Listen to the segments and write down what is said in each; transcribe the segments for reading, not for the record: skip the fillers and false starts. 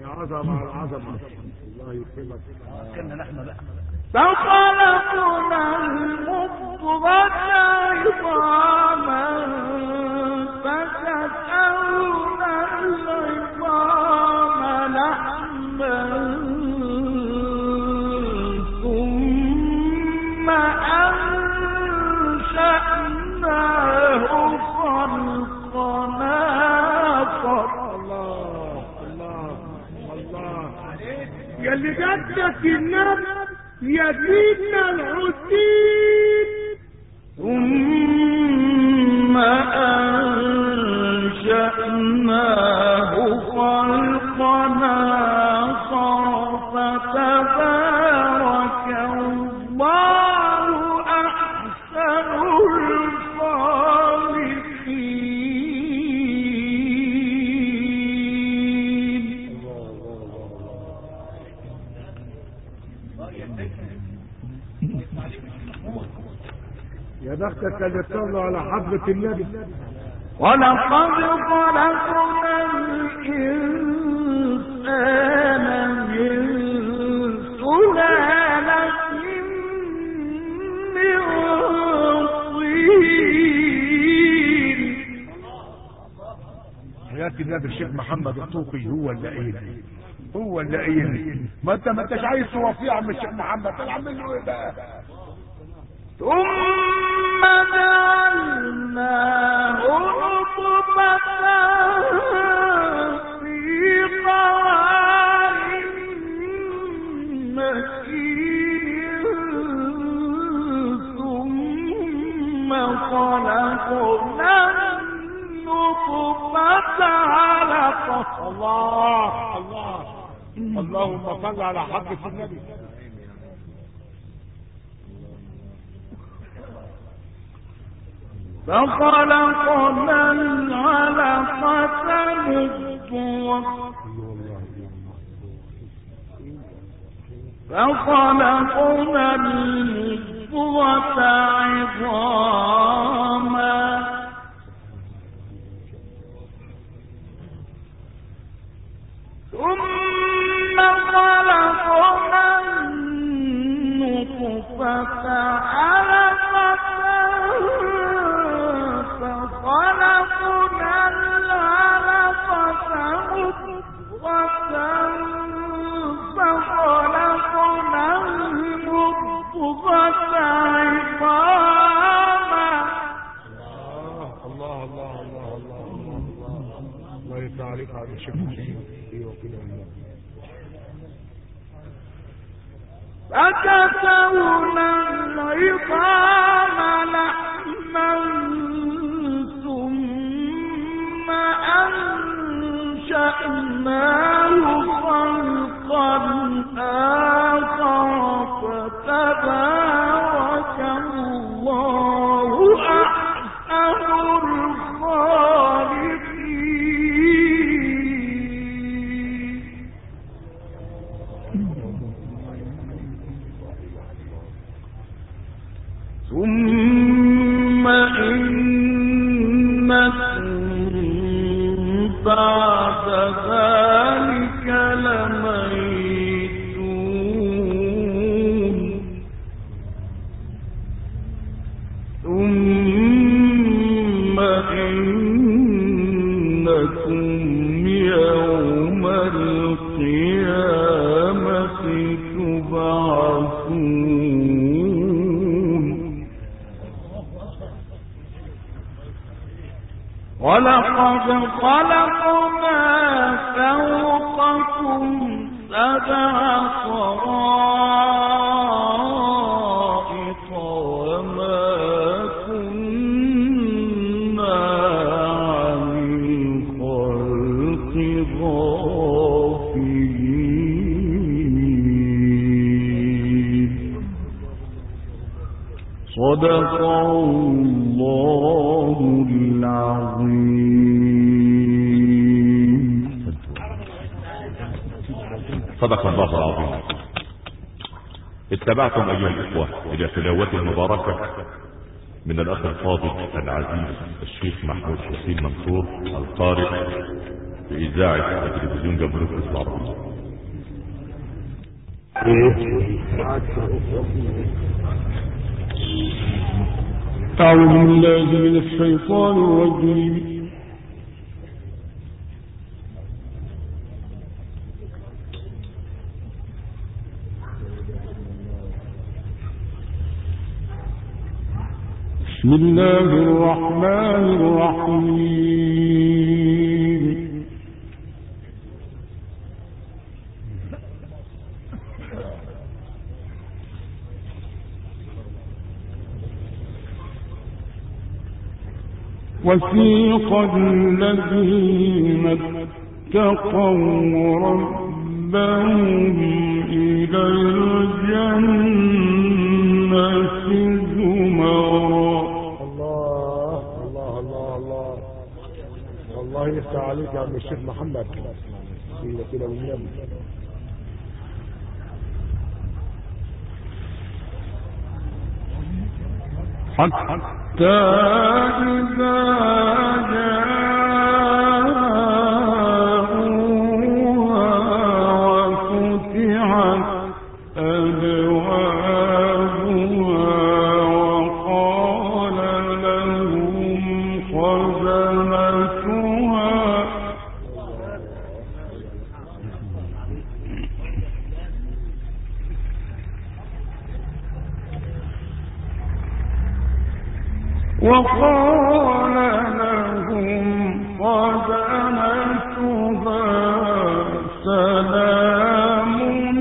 يا عظمة العظمة، الله يكرمك. كنا نحن بقى فخلقنا المضغة عظاما فكسونا العظام لحما ثم أنشأناه خلقنا آخر. الله الله الله، يا اللي جدك النبي يا سيدنا الحسين. ثم أنشأناه خلقنا آخر فتبارك الله أحسن الخالقين. يا بختك اللي تصلوا على حضرة النبي. ولقد خلقنا الإنسان من سلالة من طين. حياة النبي الشيخ محمد الطوقي هو اللي قايل، هو اللي قايل. ما انتش عايز توفيه يا عم الشيخ محمد، تعمل له ايه بقى؟ ثم جعلناه نطفة في قرار مكين ثم خلقنا النطفة علقة. الله الله، اللهم صل على حضرة النبي. فخلقنا العلقة مضغة فخلقنا المضغة عظاما ثم خلقنا النطفة علقة فخلقنا العلقة مضغة فخلقنا المضغة عظاما. الله الله الله الله الله الله، الله يفتح عليك على الشيخ محمد. ايوه كده والله. فكسونا العظام لحما ثم أنشأناه خلقا آخر فتبارك الله أحسن الخالقين. ثم إنكم بعد ذلك لميتون. ثم إنكم يوم القيامة تبعثون. ولقد خلقنا فوقكم سبع طرائق وما كنا عن الخلق غافلين. صدق الله العظيم. صدق الله العظيم. اتبعتم ايها الاخوة الى تلاوة المباركة من الاخ الفاضل العزيز الشيخ محمود حسين منصور القارئ في إذاعة التلفزيون جمهورية العربية. أعوذ بالله من الشيطان الرجيم. بسم الله الرحمن الرحيم. وسيق الذين اتقوا ربهم إلى الجنة زمرا. الله يفتح عليك يا عم الشيخ محمد كده والنبي. حتى إذا جاءوها وفتحت أبوابها وقال لهم خزنتها سلام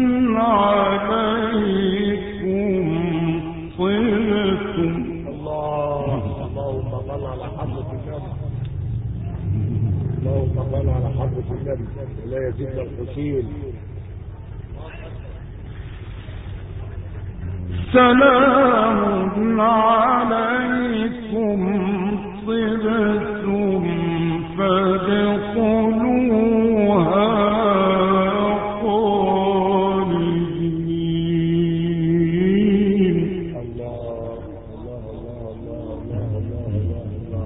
عليكم طبتم. اللهم صل على حضرة النبي. اللهم صل على حضرة النبي لا يزيد الحسين. سلام عليكم طبتم فادخلوها خالدين. الله الله الله الله الله الله.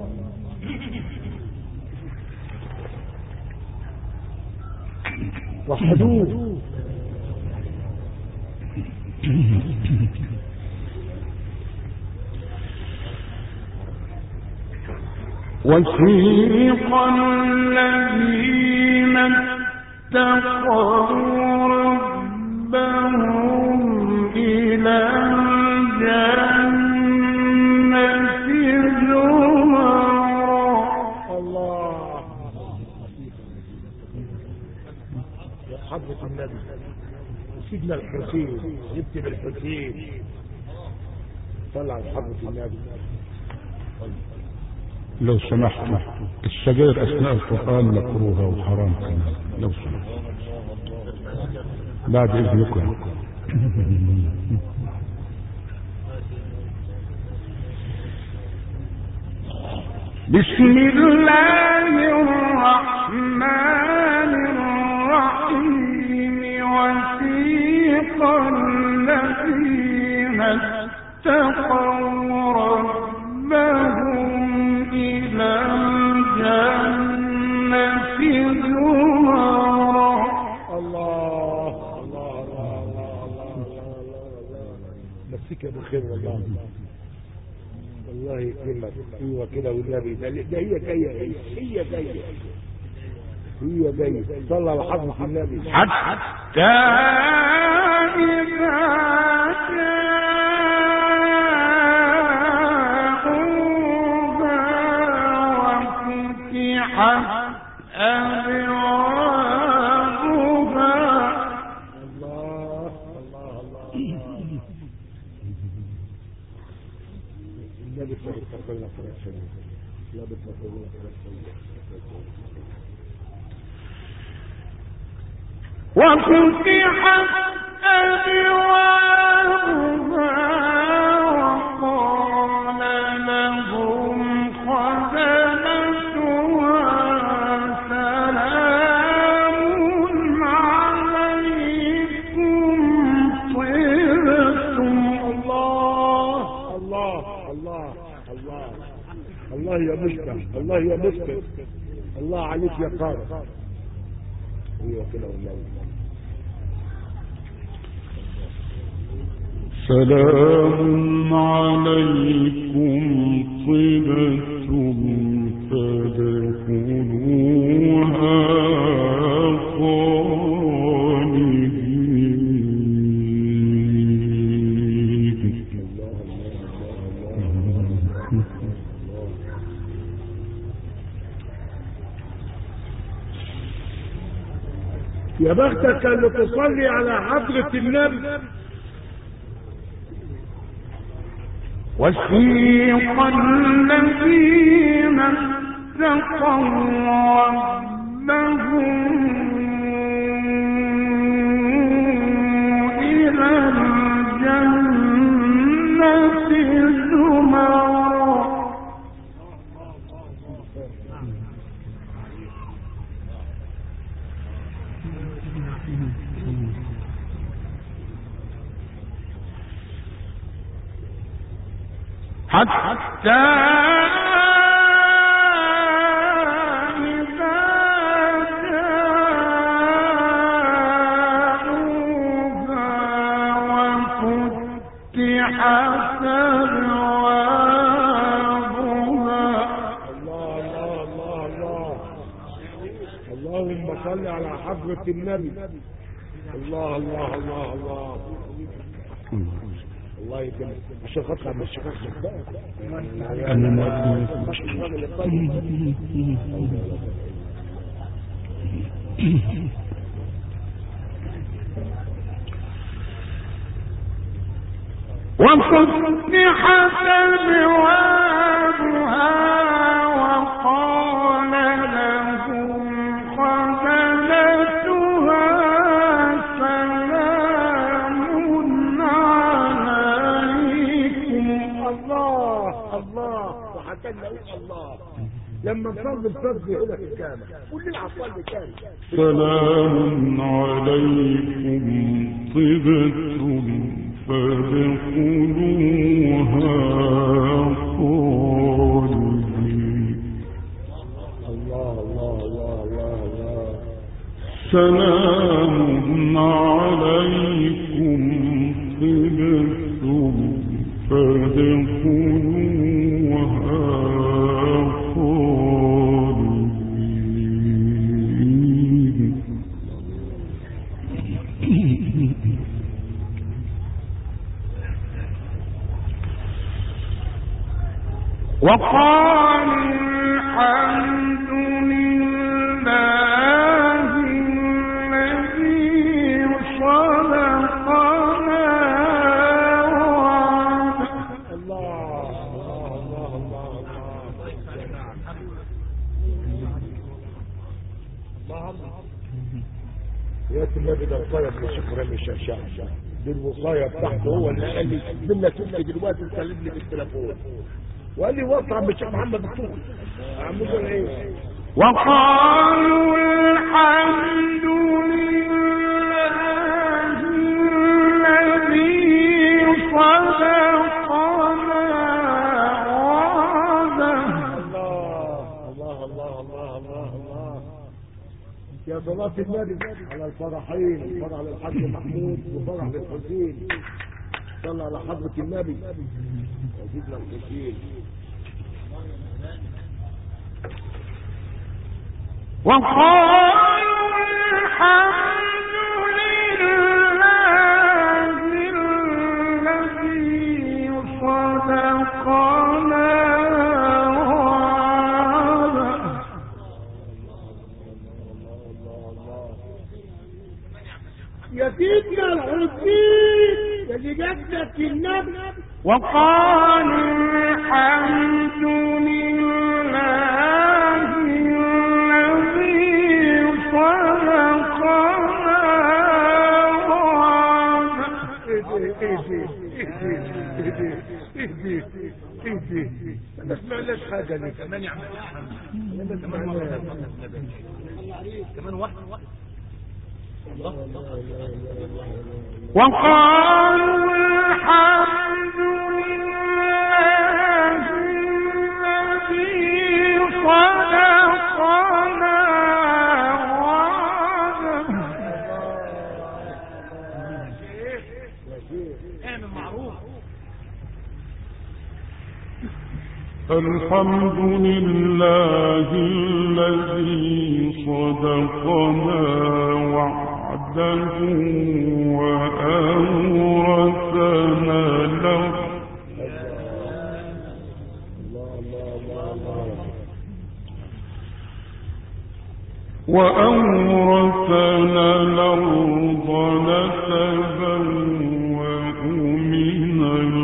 وحدوه. وسيق الذين اتقوا ربهم إلى الجنة زمرا. الله يا حضرة النبي سيدنا الحسين جبت بالحسين. صلى على حضرة النبي. لو سمحت السجاير أثناء القرآن مكروهة وحرام كمان لو سمحت بعد إذنكم. بسم الله الرحمن الرحيم. وسيق الذين اتقوا ربهم إلى الجنة زمرا. الله الله الله الله الله. مسك بالخير والله. الله يكرمك. ايوه كده والنبي ده هي جايه هي جايه هي جايه. صلى على حضرة النبي. حتى إذا الله الله الله. النبي صلى الله عليه وسلم. لا بتقولوا وفتحت أبوابها وقال لهم خزنتها سلام عليكم طبتم. الله الله الله الله. الله يا مشكل. الله يا مشكل. الله عليك يا قارئ. ايوه كده والله. سلام عليكم طبتم فادخلوها يا بختك اللي تصلي على حضرة النبي. وسيق الذين اتقوا ربهم إلى الجنة زمرا حتى إذا جاءوها وفتحت أبوابها. اللهم صل على حضرة النبي. الله الله الله الله الله يكرمك. عشان خاطر مش خاطر أنا ما وفتحت أبوابها وقال لهم خزنتها سلام عليكم. الله الله. وحتى نقول الله لما نصلي الفرض هنا في الجامع كلنا عصالي كامل. سلام عليكم طبتم فادخلوها خالدين. الله الله الله الله الله. سلام عليكم طبتم فادخلوها خالدين. وقال الحمد لله الذي صدقنا وعده. الله الله الله الله الله. يا النبي ده وصايا من شكرا للشاشة. دي الوصايا بتاعته هو اللي قال لي بدنا تبكي دلوقتي تكلم لي بالتليفون وقال لي وصى بالشيخ محمد الطوخي. اعمل له ايه؟ وقالوا الحمد لله الذي صدقنا وعده. الله الله الله الله الله الله. يا صلاة النبي على الفرحين، فرح للحاج محمود وفرح للحسين. صلى على حضرة النبي وزيدنا الحسين. وقالوا الحمد لله الذي صدقنا وعده. يا سيدنا الحسين اللي جدك النبي. وقالوا الحمد لله الذي صدقنا وعده. ما سمعناش حاجه ليه كمان يا عم محمد. كمان واحد. وقالوا الحمد لله الذي صدقنا وعده. الحمد لله الذي صدقنا وعده وأورثنا الأرض نتبوأ من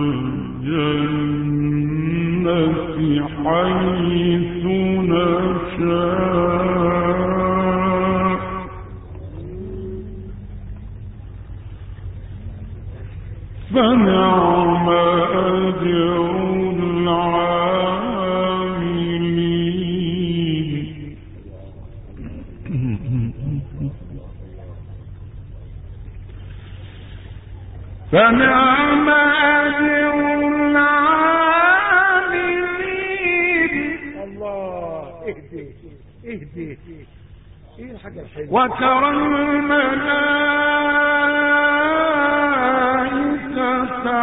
الجنة حيث نشاء فنعم أجر العاملين فنعم أجر العاملين اهدي ايه الحاجة الحلوة وترى الملائكة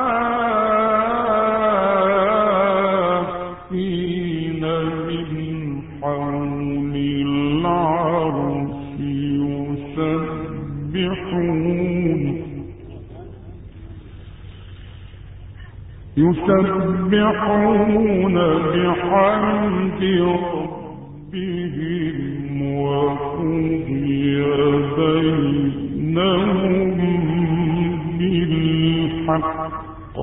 حافين من حول العرش يسبحون بحمد ربهم وقضي بينهم بالحق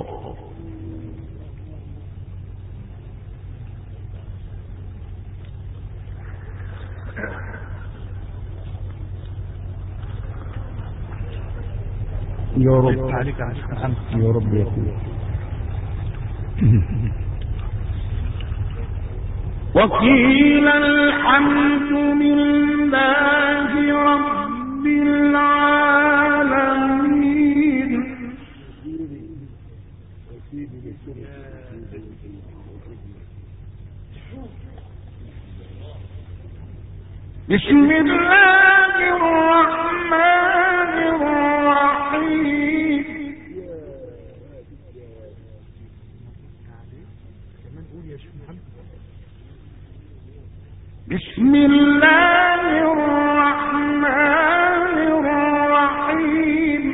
يا رب يا رب يا أخوي. وقيل الحمد لله رب العالمين بسم الله الرحمن الرحيم بسم الله الرحمن الرحيم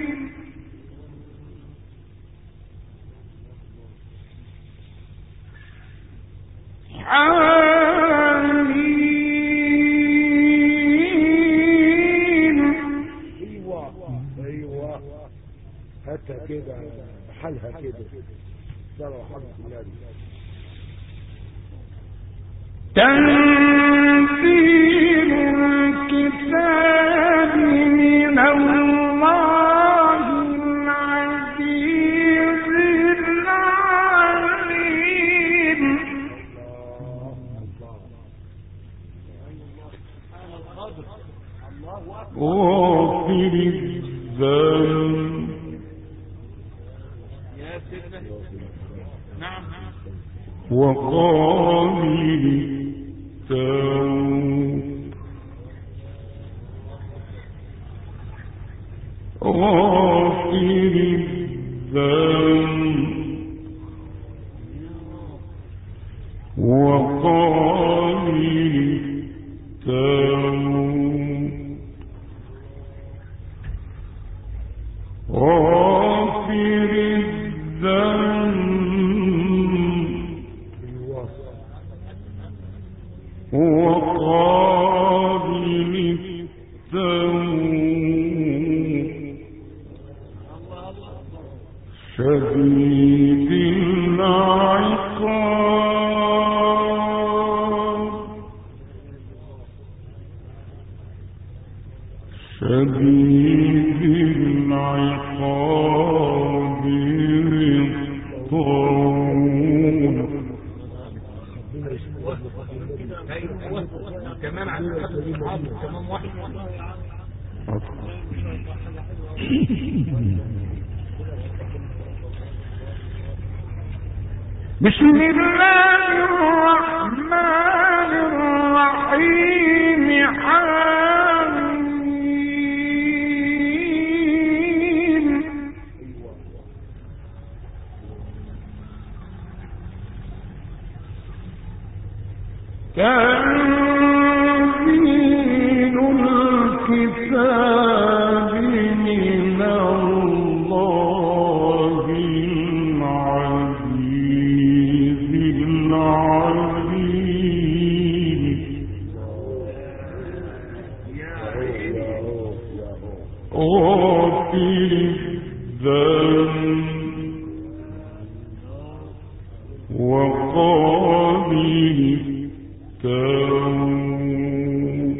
حميم ايوه هاتها كده حالها كده صلوا حمد الله تنزيل الكتاب من الله العزيز العليم غافر الذنب وقابل التوب غافر الذنب وقابل التوب غافر الذنب وقابل التوب شديد العقاب شديد العقاب الطول كمان عندنا كمان واحد بسم الله الرحمن الرحيم حميم بالكتاب من الله العزيز العليم غافر الذنب وقابل التوب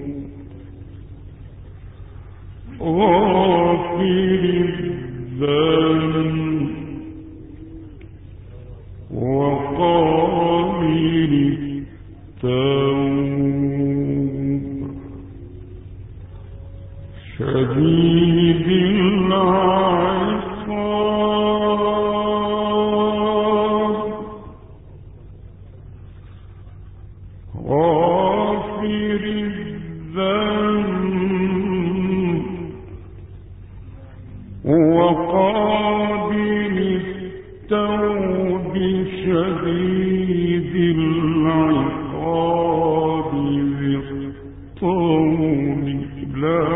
غافر الذنب وقابل التوب شديد العقاب غافر الذنب وقابل التوب شديد العقاب ذي الطول لا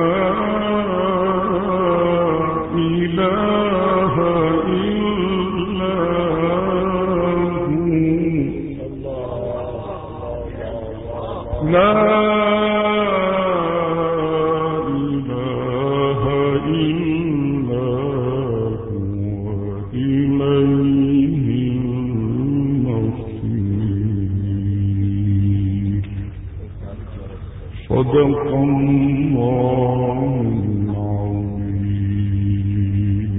إله إلا هو لا إله إلا هو إليه المصير صدق الله العظيم.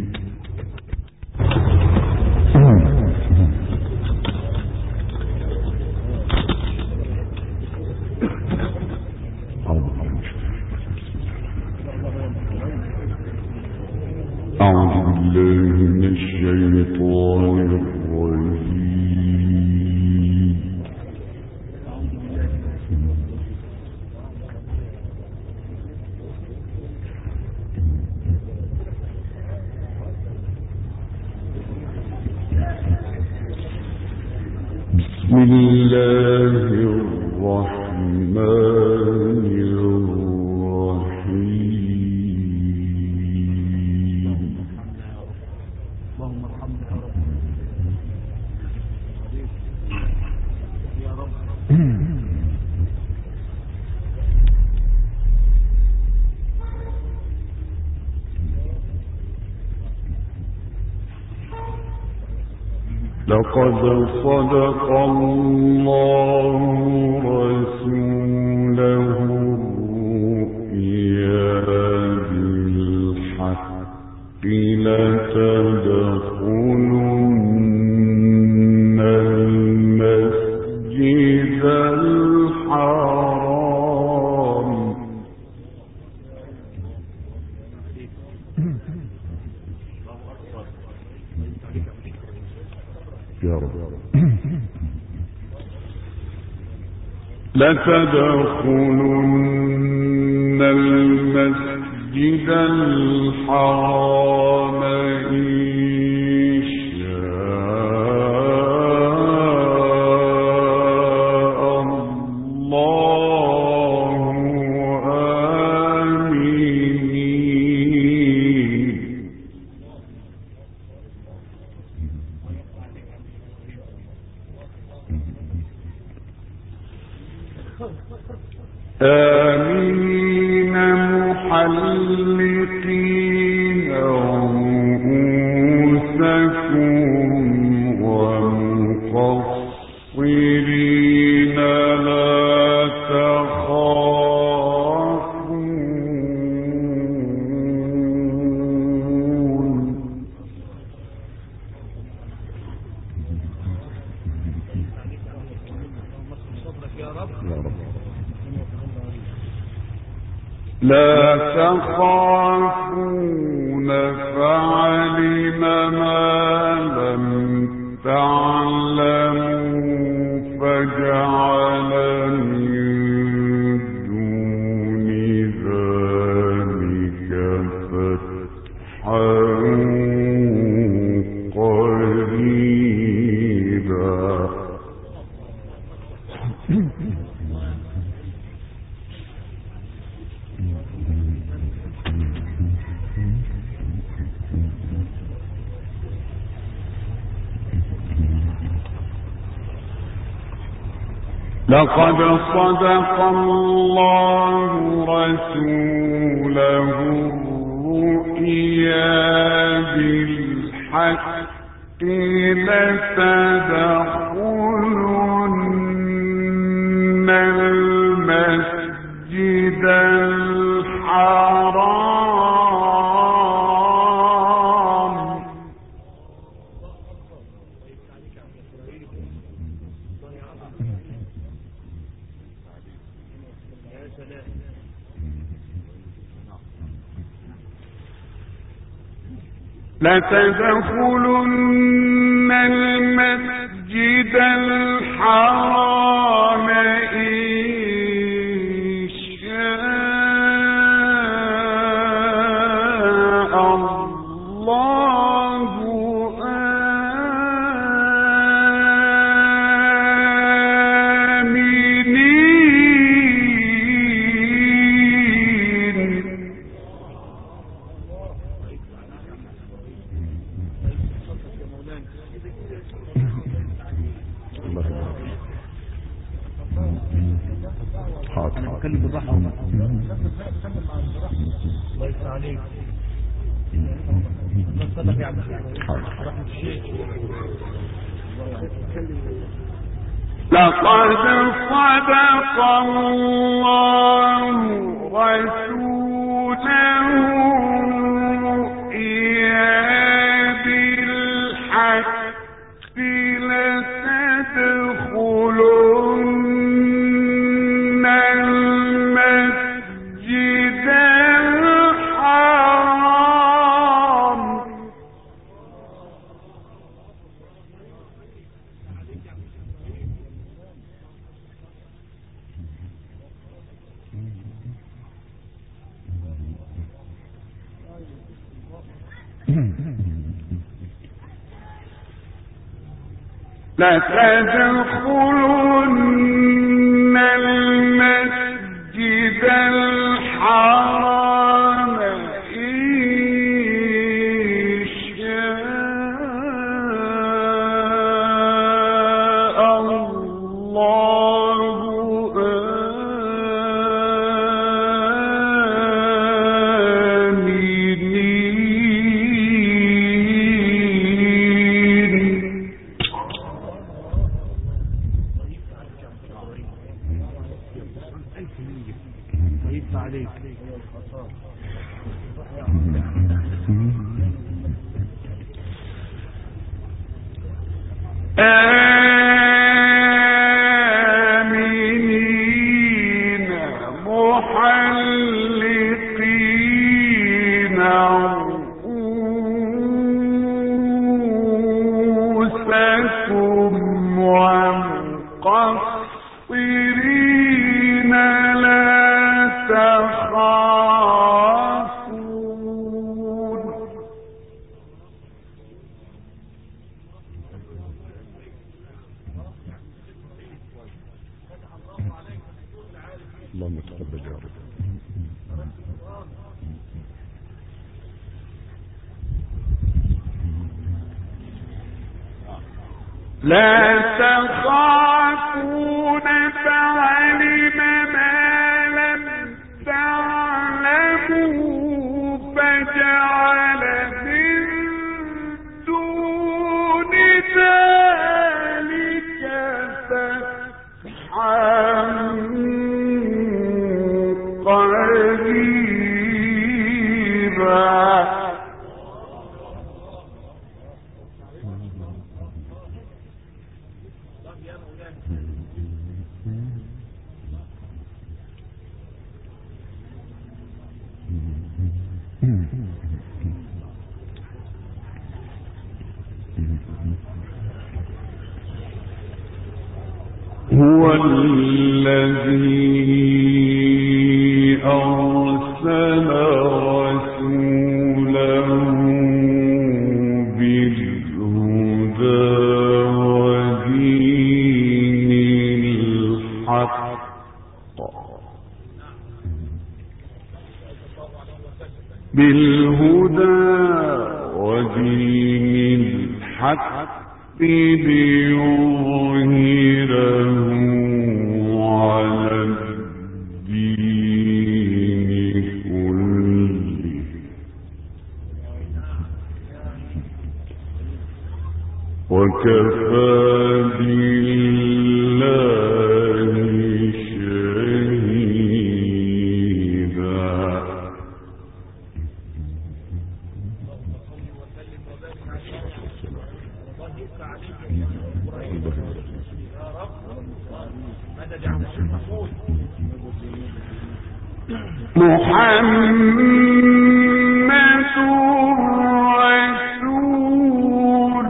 أعوذ بالله من الشيطان الرجيم. بسم الله الرحمن الرحيم. لقد صدق الله رسوله الرؤيا بالحق لتدخلن المسجد الحرام يا رب لتدخلن المسجد الحرام إن شاء الله آمين. آمين محلقين رؤوسكم ومقصرين لا تخافون. لا تخافون فعلم ما لم تعلموا فجعل من دون ذلك فتحا قريبا. لقد صدق الله رسوله الرؤيا بالحق لتدخلن المسجد الحرام لتدخلن المسجد الحرام إن شاء الله آمنين. نتكلم بالراحه الله يسلم عليك. صدق يا عبد رحمة الشيخ. لقد صدق الله رسوله بالحق لتدخلن المسجد الحرام لتدخلن المسجد الحرام إن شاء الله آمنين محلقين رؤوسكم ومقصرين لا تخافون. اللهم تقبل يا رب. لا تخافون فعلم ما لم تعلموا فجعل من دون ذلك فتحا قريبا. هو الذي أرسل رسوله بالهدى ودين الحق ليظهره وكفى بالله شهيدا. محمد رسول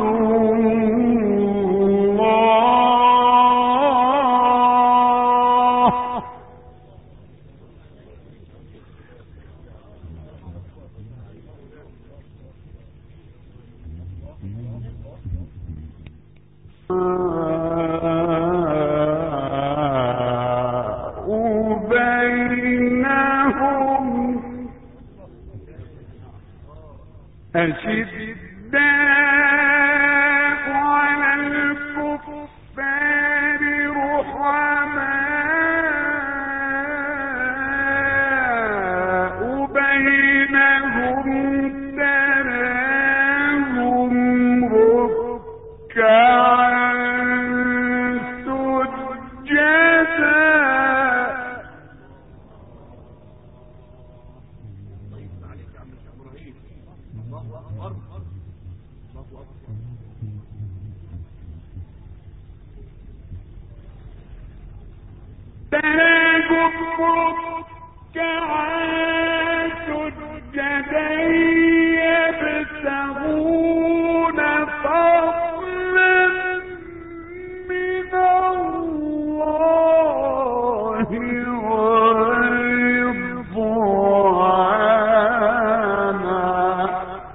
الله. بينهم أشداء على الكفار رحماء بينهم تراهم ركعا سجدا. تراهم ركعا سجدا يبتغون فضلا من الله ورضوانا.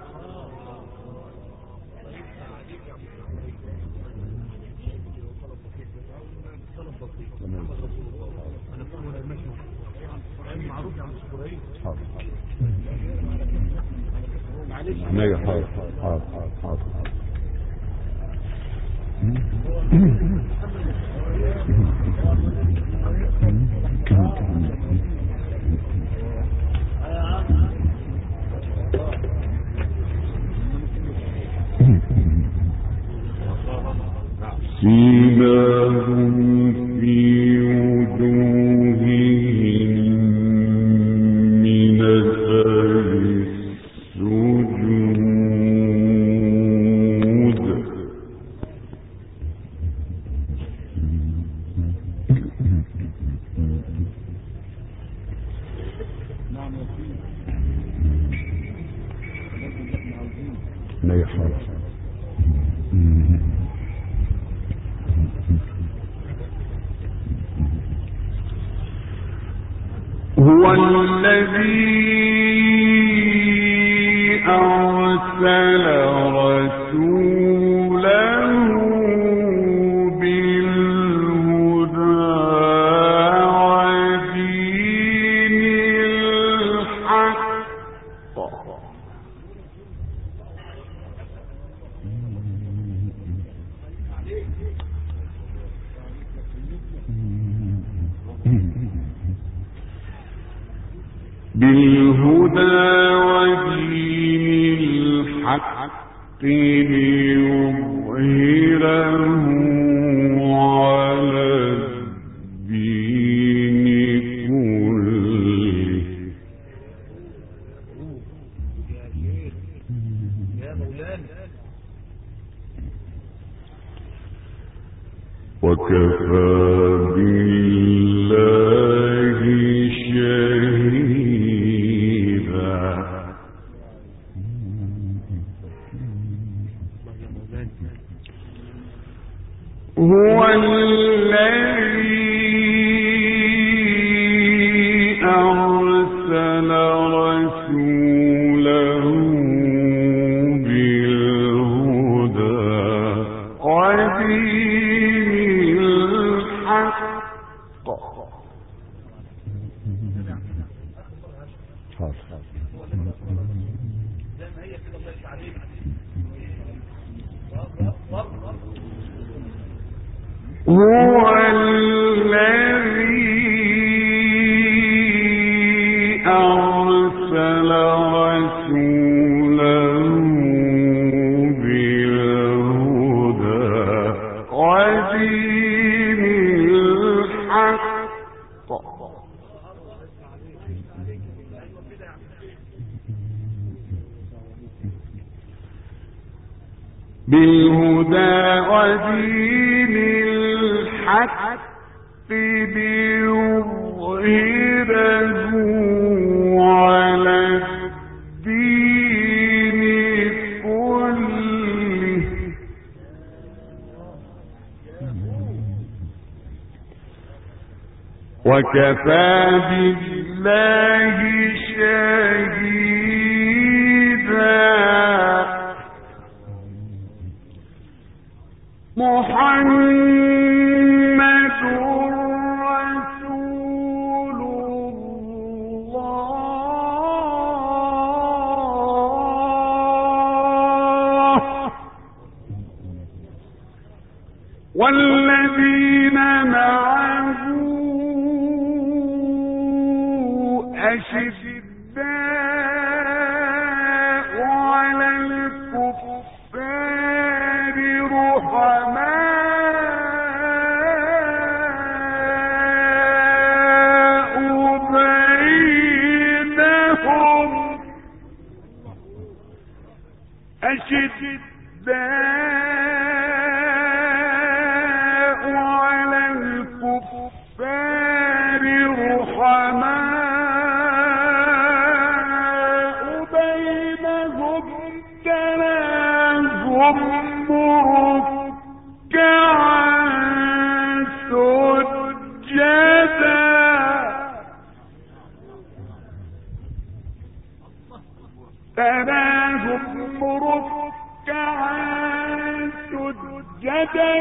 سيماهم في وجوههم من أثر السجود. لا يحرم. هو الذي أرسل رسوله بالهدى ودين الحق بالهدى ودين الحق ليظهره على الدين كله. وكفى بالله شهيدا. هو الذي أرسل رسوله بالهدى ودين الحق هو الذي أرسل رسوله بالهدى بالهدى ودين الحق ليظهره على الدين كله وكفى بالله شهيدا محمد رسول الله والذين معه أشداء على الكفار رحماء بينهم أشداء على الكفار رحماء بينهم تراهم ركعا سجدا سجدا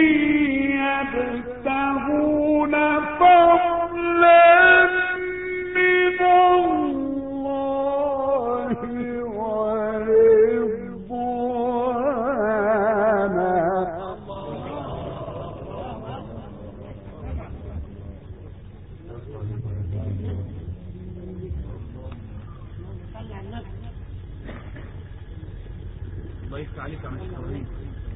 يبتغون فضلا من الله ورضوانا الله يفتح عليك يا مشايخ ابراهيم.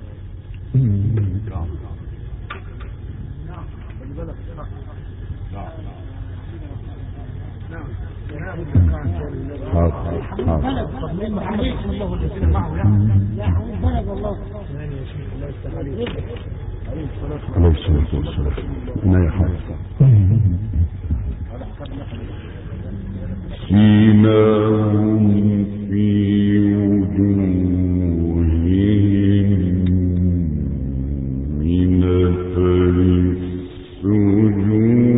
سيماهم في وجوههم من أثر السجود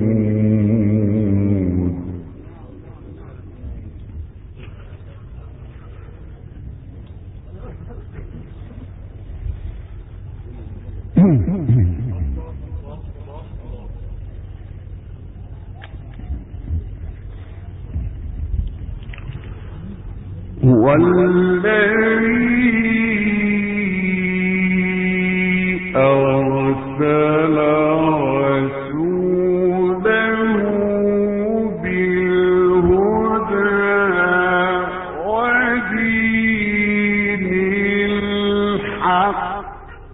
هو الذي أرسل رسوله بالهدى ودين الحق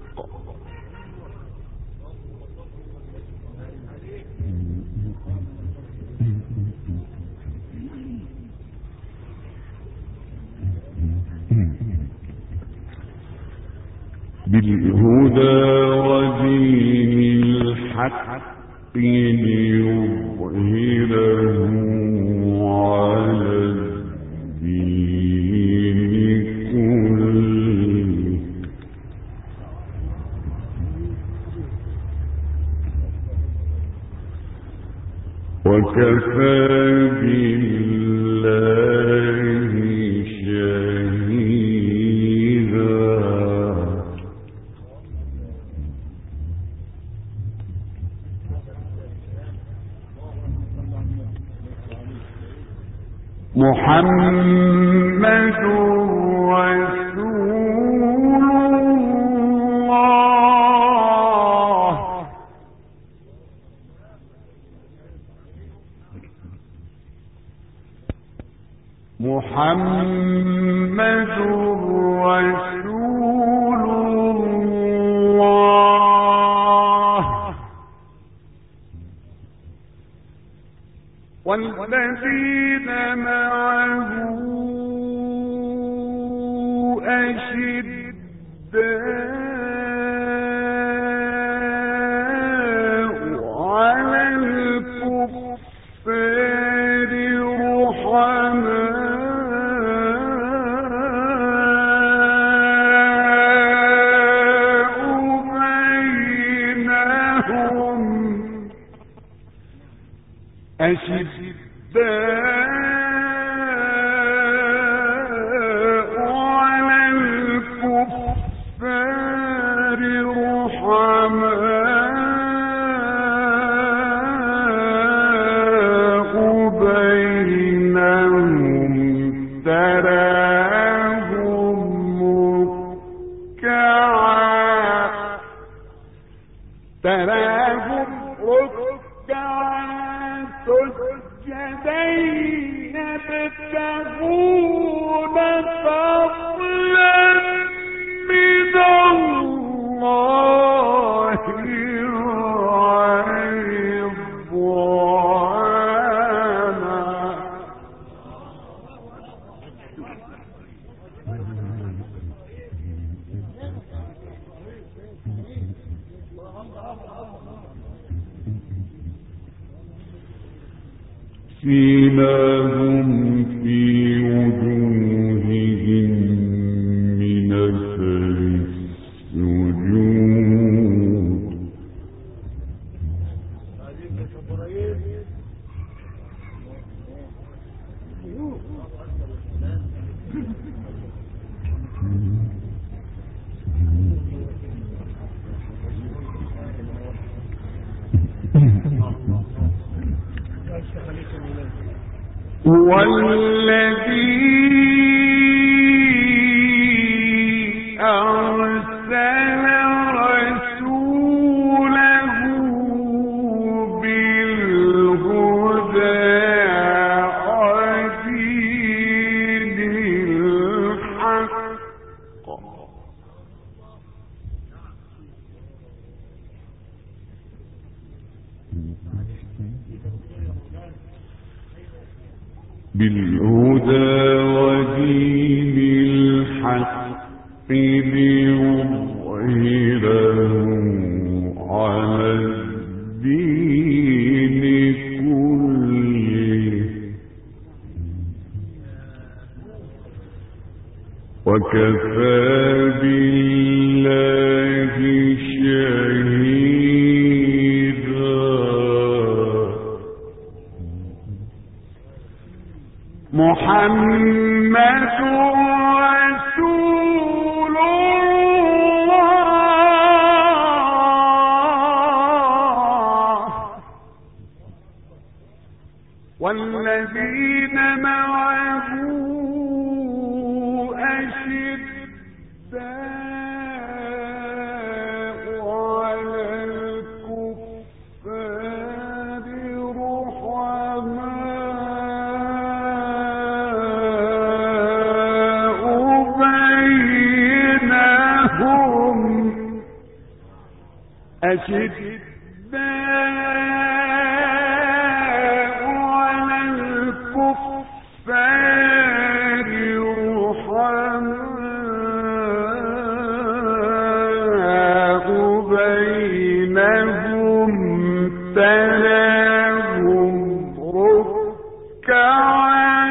بالهدى ودين الحق ليظهره على الدين كله وكفى بالله شهيدا محمد رسول الله محمد رسول الله والذين معه أشداء على الكفار رحماء بينهم أشداء على الكفار رحماء بينهم تراهم ركعا سجدا يبتغون فضلا من الله ورضوانا سيماهم في وجوههم من أثر السجود والذي أرسل رسوله بالهدى ودين الحق ليظهره على الدين كله وكفى بالله شهيدا محمد رسول الله والذين معه أشداء على الكفار رحماء بينهم أشداء على الكفار رحماء بينهم تراهم ركعا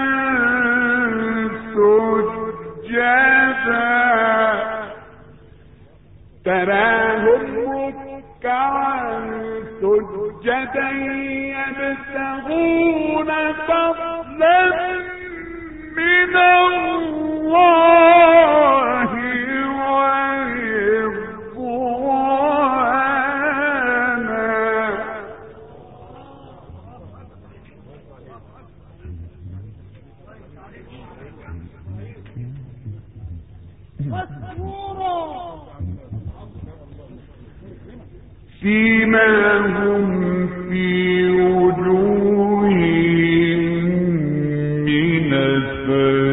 سجدا يبتغون فضلا من الله ورضوانا سيماهم في وجوههم من أثر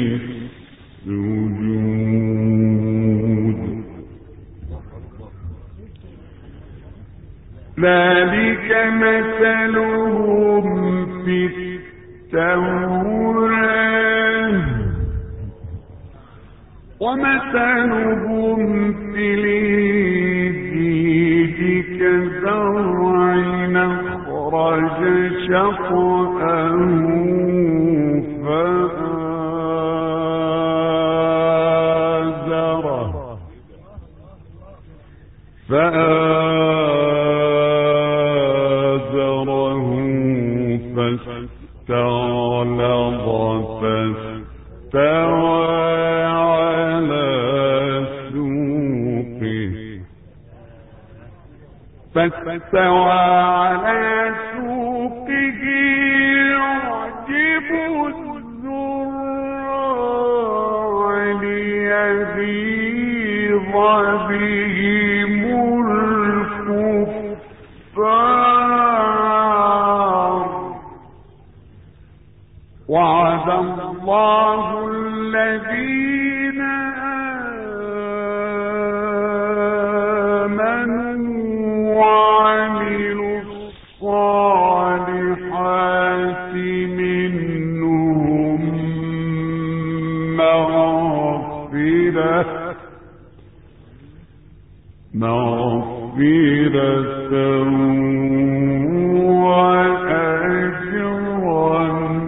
السجود ذلك مثلهم في ومثلهم في الإنجيل كزرع أخرج شطأه فآزره فاستغلظ فاستوى على سوقه يعجب الزراع ليغيظ بهم الكفار وعد الله الذين وعملوا الصالحات منهم مغفرة وأجرا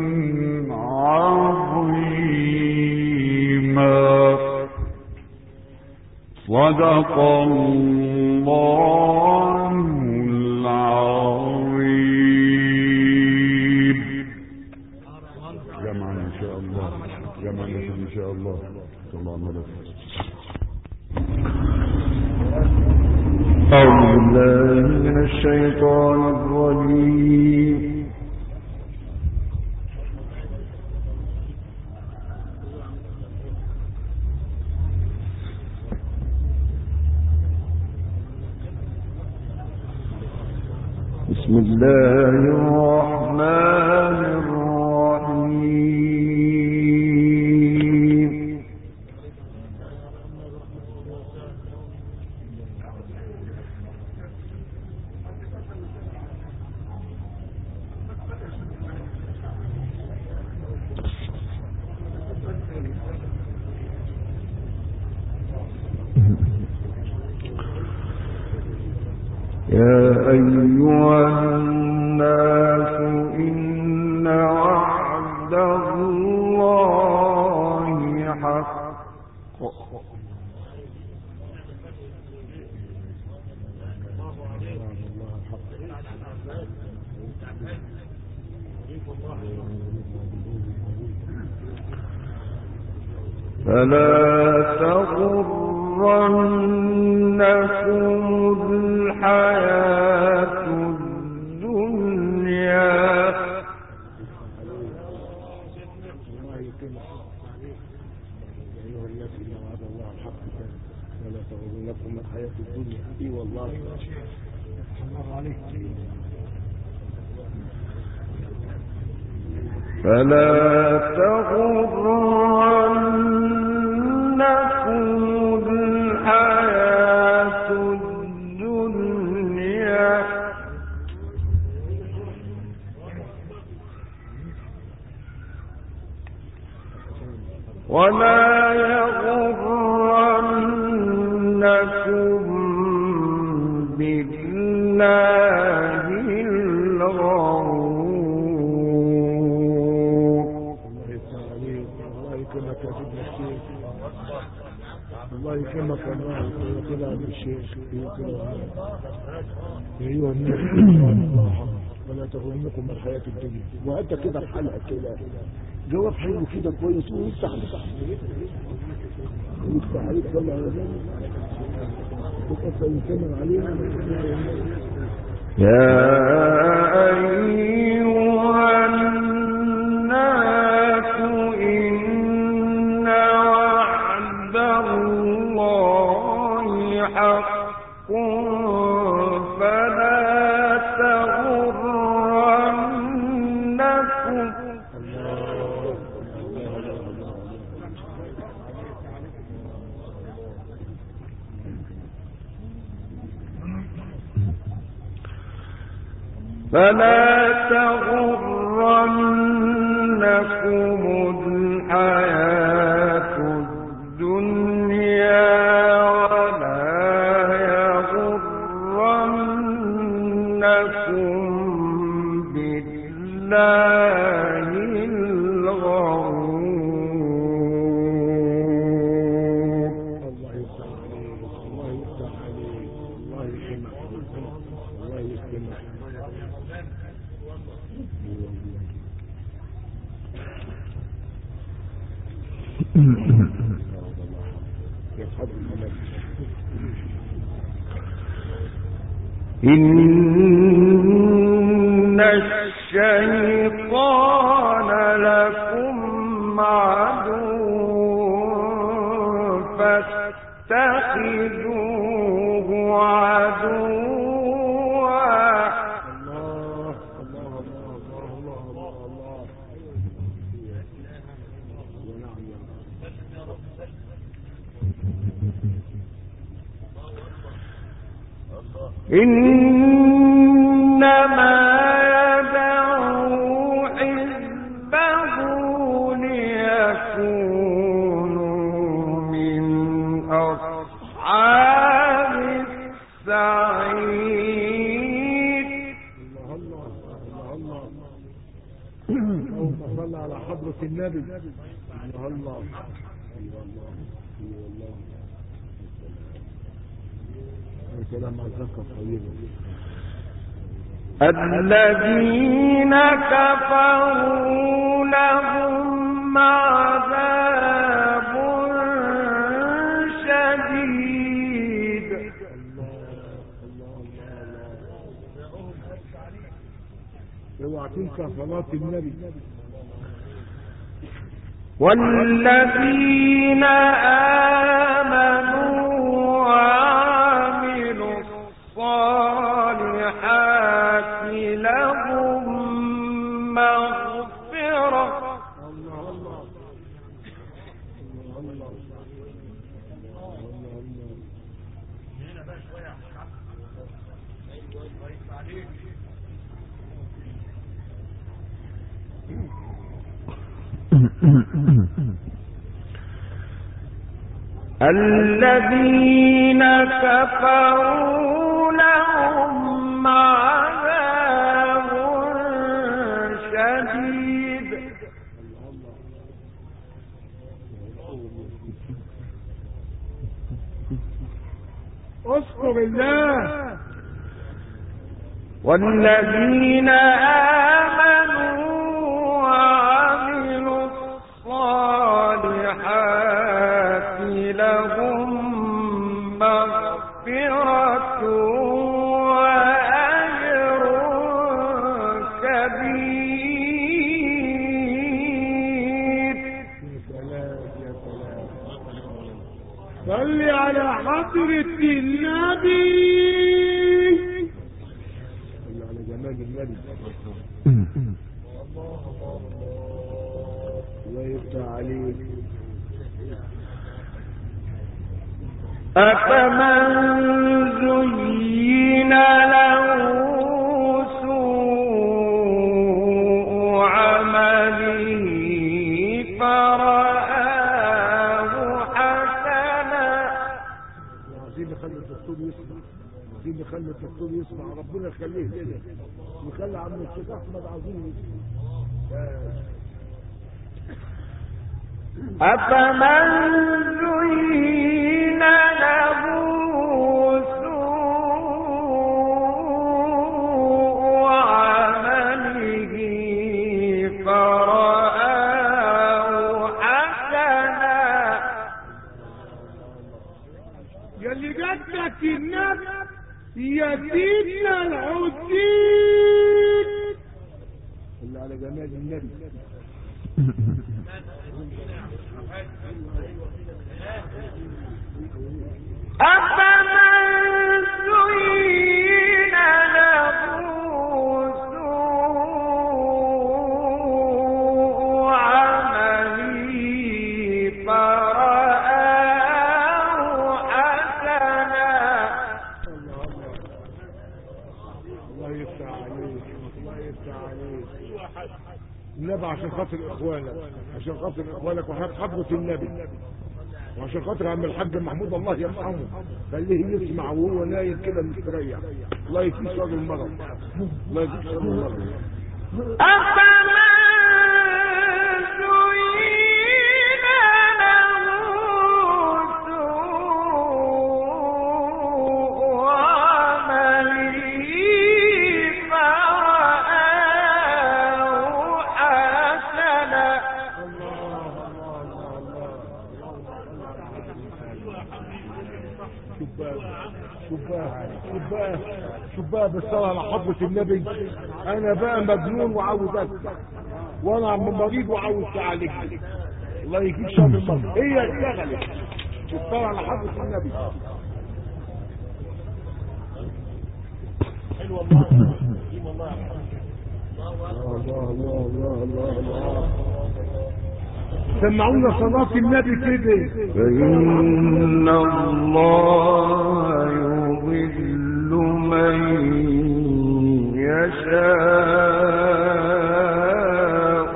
عظيما. صدق الله العظيم. جمعنا إن شاء الله، جمعنا إن شاء الله. الله عليك. أعوذ بالله من الشيطان الرجيم. بسم الله الرحمن الرحيم. يا أيها الناس إن وعد الله حق فلا تغرنكم الحياة الدنيا ولا تغرنكم الحياة الدنيا. اي والله فلا تغرنكم الحياة الدنيا ولا يغرنكم بالله الغرور. الله يكرمك الله كده عند الشيخ. ايوه الناس ولا تغرنكم الحياة الدنيا. وانت كده في حلقة كده جواب حلو كده كويس ويفتح عليك صلى على النبي وقف يسمع علينا. يا أيها الناس إن وعد الله حق فلا تغرنكم الحياة الدنيا إن الشيطان لكم عدو فاتخذوه عدوا. إنما يدعو حزبه ليكونوا من أصحاب السعير. اللهم صل على حضرة النبي. الله الذين كفروا لهم عذاب شديد. اوعى تنسى صلاة النبي. والذين آمنوا وعملوا الصالحات لهم مغفرة. الذين كفروا لهم عذاب شديد. اذكر الله. والذين آمنوا وعملوا الصالحات لهم مغفرة وأجر كبير. صل على حضرة النبي. صل على جمال النبي. الله يفتح عليك. أفمن زين له سوء عمله فرآه حسنا. عايزين نخلي الدكتور يسمع. عايزين نخلي الدكتور يسمع. ربنا يخليه كده. نخلي عم الشيخ أحمد عايزين يسمع. أفمن زين له سوء عمله فرآه حسنا. يلي جدك النبي يا سيدنا الحسين. اللي على جمال النبي. أفمن زين له سوء عمله فرآه حسنا. الله يفتح عليك. الله يفتح عليك. النبي عشان خاطر اخوانك. عشان خاطر اخوانك وحضرة النبي. وعشان خاطر عم الحاج محمود الله يرحمه. خليه يسمع وهو نايم كده مستريح. الله يكفيه شر المرض. الله يكفيه شر المرض. أفمن زين له سوء عمله فرآه حسنا. شباب بالصلاة على حضرة النبي. انا بقى مجنون وعاوز اسمع، وانا عم مريض وعاوز تعالج. الله يجيب شر المرض. هي اشتغلت بالصلاة على حضرة النبي. حلو والله. الله سمعونا صلاة النبي كده. فإن الله يضل من يشاء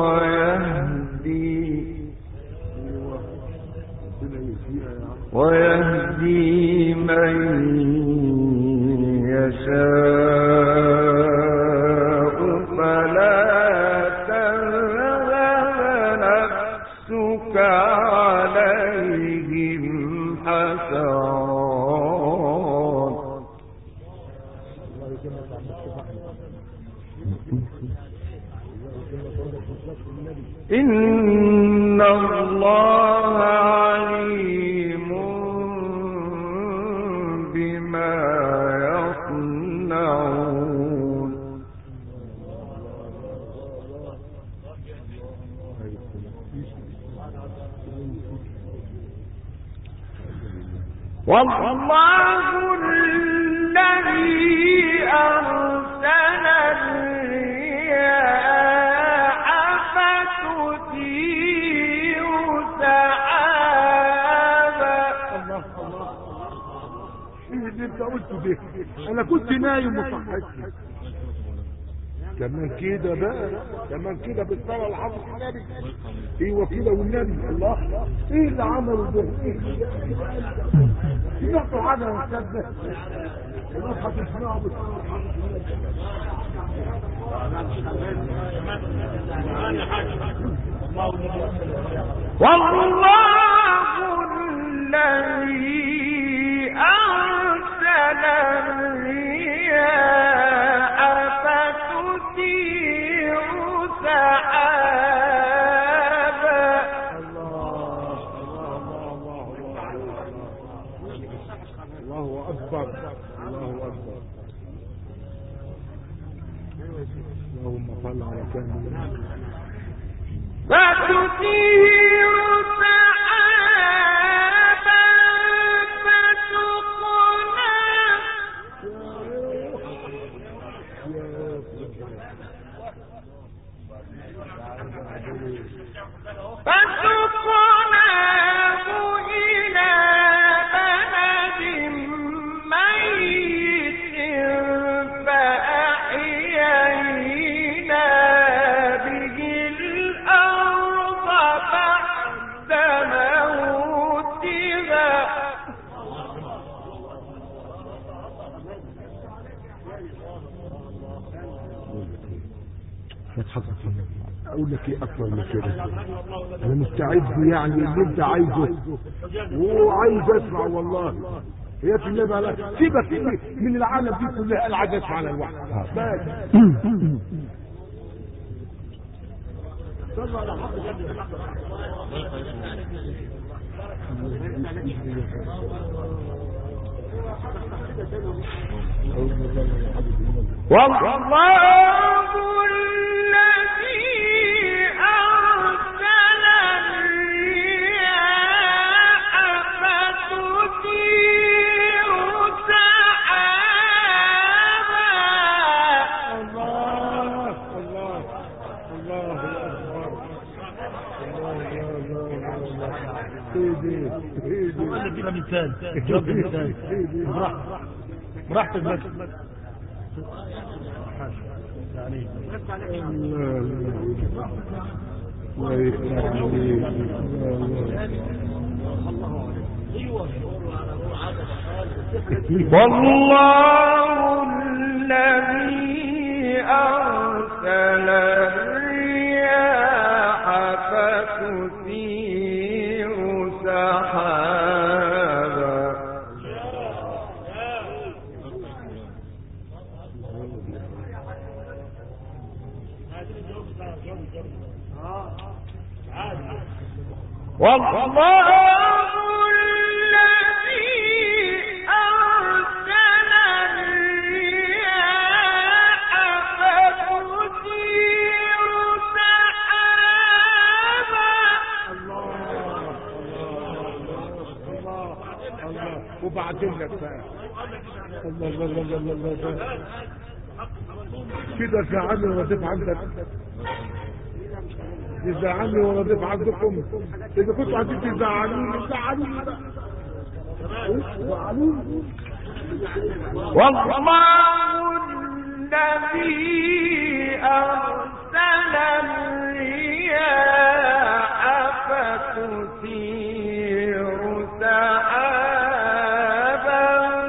ويهدي من يشاء فلا تذهب نفسك عليهم حسرات إن الله عليم بما يصنعون والله الذي أرسل الرياح فتثير سحابا. ايه اللي انت قلته ده؟ انا كنت نايم وصحيتني. كمان كده بقى، كمان كده بالصلاة على حضرة النبي. ايوه كده والنبي. الله ايه اللي عمله ده؟ سمعتوا حاجة يا استاذ ده؟ الناس هتسمعوا بالصلاة على حضرة النبي. والله الذي أرسل الرياح فتثير سحابا. الله أكبر. الله أكبر. اللهم صل على سيدنا فتثير سحابا فسقناه إلى بلد ميت فأحيينا به الأرض بعد موتها. اقول لك ايه اكتر من كده؟ انا مستعد يعني اللي انت عايزه وعايز اسمع والله. هي في النبي على سيبك من العالم دي كلها. انا عايز اسمع على الواحد بس. صلى على حضرة والله الذي أرسل الرياح فتثير سحابا. الله الله الله اكبر. الله ادينا مثال. جاب مثال براحتك بس. يعني والله الذي أرسل الرياح فتثير سحابا. والله الله وبعدين لك بقى الله الله الله الله الله كده زعلني ورديت عندك تزعلني ورديت عندكم اذا كنتوا عايزين تزعلوني زعلوني بقى زعلوني والله الذي أرسل الرياح فتثير سحابا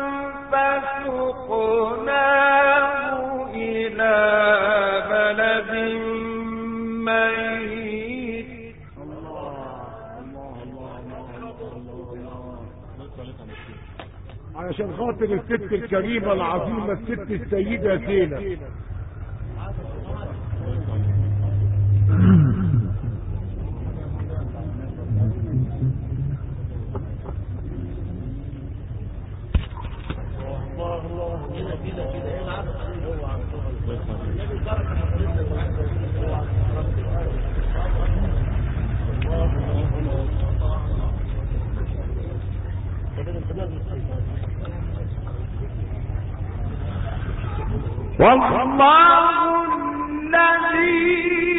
فسقناه إلى بلد ميت. علشان خاطر الست الكريمة العظيمة الست السيدة زينب والله الذي